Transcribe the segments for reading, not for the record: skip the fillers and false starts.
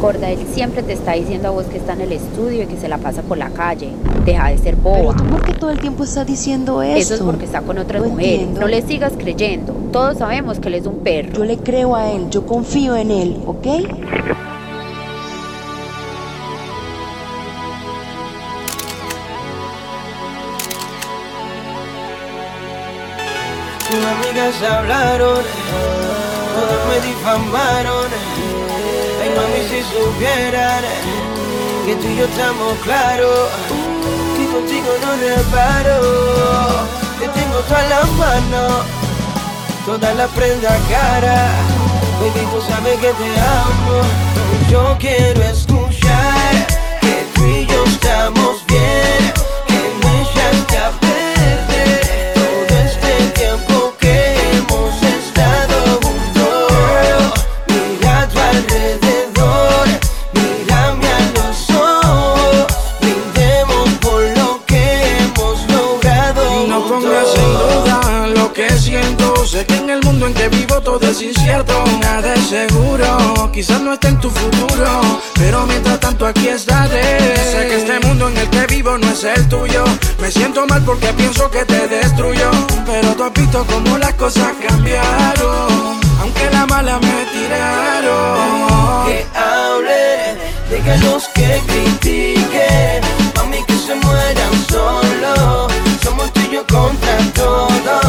Gorda, él siempre te está diciendo a vos que está en el estudio y que se la pasa por la calle. Deja de ser boba. Pero tú, ¿por qué todo el tiempo estás diciendo esto? Eso es porque está con otras mujeres. Entiendo. No le sigas creyendo. Todos sabemos que él es un perro. Yo le creo a él, yo confío en él, ¿ok? Tus amigas hablaron, todas me difamaron. Ay mami, si supieran que tú y yo estamos claros, que contigo no reparo. Te tengo todas las manos, todas las prendas cara. Baby, tú sabes que te amo. Yo quiero escuchar que tú y yo estamos bien, que no echaste a perder todo este tiempo que hemos estado juntos. Mira a tu alrededor, mírame a los ojos, brindemos por lo que hemos logrado. No pongas en duda lo que siento. Sé que en el mundo en que vivo todo es incierto, nada es seguro, quizás no esté en tu futuro, pero mientras tanto aquí estaré. Sé que este mundo en el que vivo no es el tuyo. Me siento mal porque pienso que te destruyó, pero tú has visto cómo las cosas cambiaron, aunque la mala me tiraron. Que hable de que los que critiquen, mami, que se mueran solos. Somos tú y yo contra todo.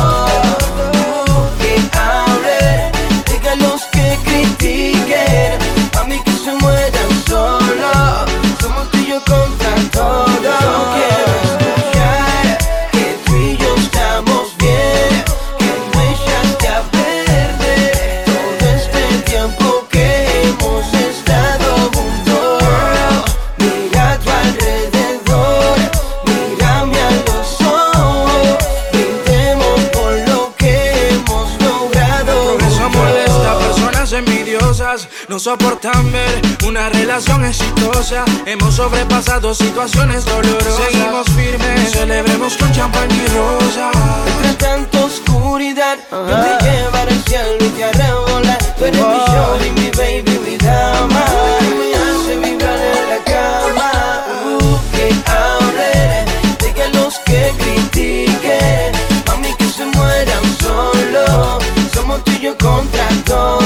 Que hable de que los que critiquen, mami, que se mueran solos. Somos tú y yo contra todo. Yo quiero escuchar que tú y yo estamos bien, que no echaste a perder todo este tiempo que hemos estado juntos. Mira a tu alrededor, mírame a los ojos, brindemos por lo que hemos logrado. Progreso molesta, personas envidiosas no soportan ver una relación exitosa. Hemos sobrepasado situaciones dolorosas. Seguimos firmes, celebremos con champán y rosa. Entre tanta oscuridad, yo te llevaré al cielo y te haré volar. Tú eres mi shorty, mi baby, mi dama, me hace vibrar en la cama. Que hable de que los que critiquen, mami, que se mueran solos. Somos tú y yo contra todo.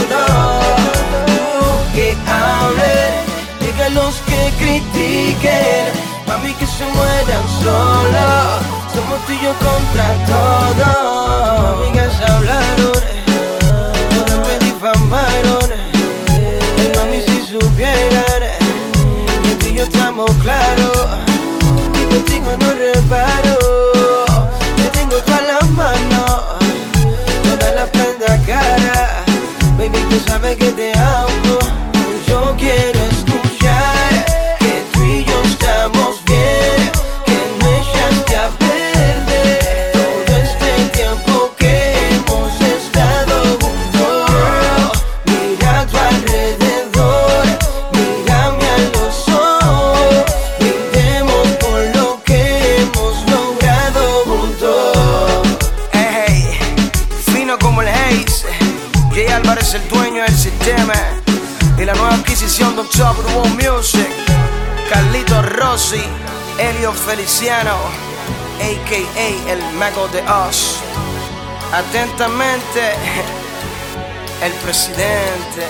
Que hable de que los que critiquen, mami, que se mueran solos. Somos tú y yo contra todo. Amigas hablaron, todas me difamaron. Ay mami, si supieran que tú y yo estamos claros, y contigo no reparo. Te tengo todas las manos, todas las prendas cara. Baby, tú sabes que te amo. Yo quiero escuchar que tú y yo estamos bien, que no echaste a perder todo este tiempo que hemos estado juntos. Mira a tu alrededor, mírame a los ojos, brindemos por lo que hemos logrado juntos. Hey, fino como el Haze, Jay Álvarez, el dueño del sistema, y la nueva adquisición de Top World Music, Carlito Rossi, Elio Feliciano, a.k.a. el Mago de Oz. Atentamente, el presidente.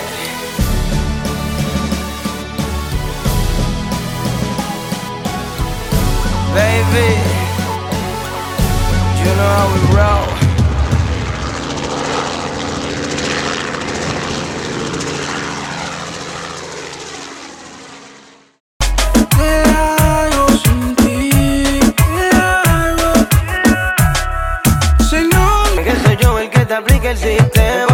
Baby, you know how we roll. Que soy yo el que te aplica el sistema.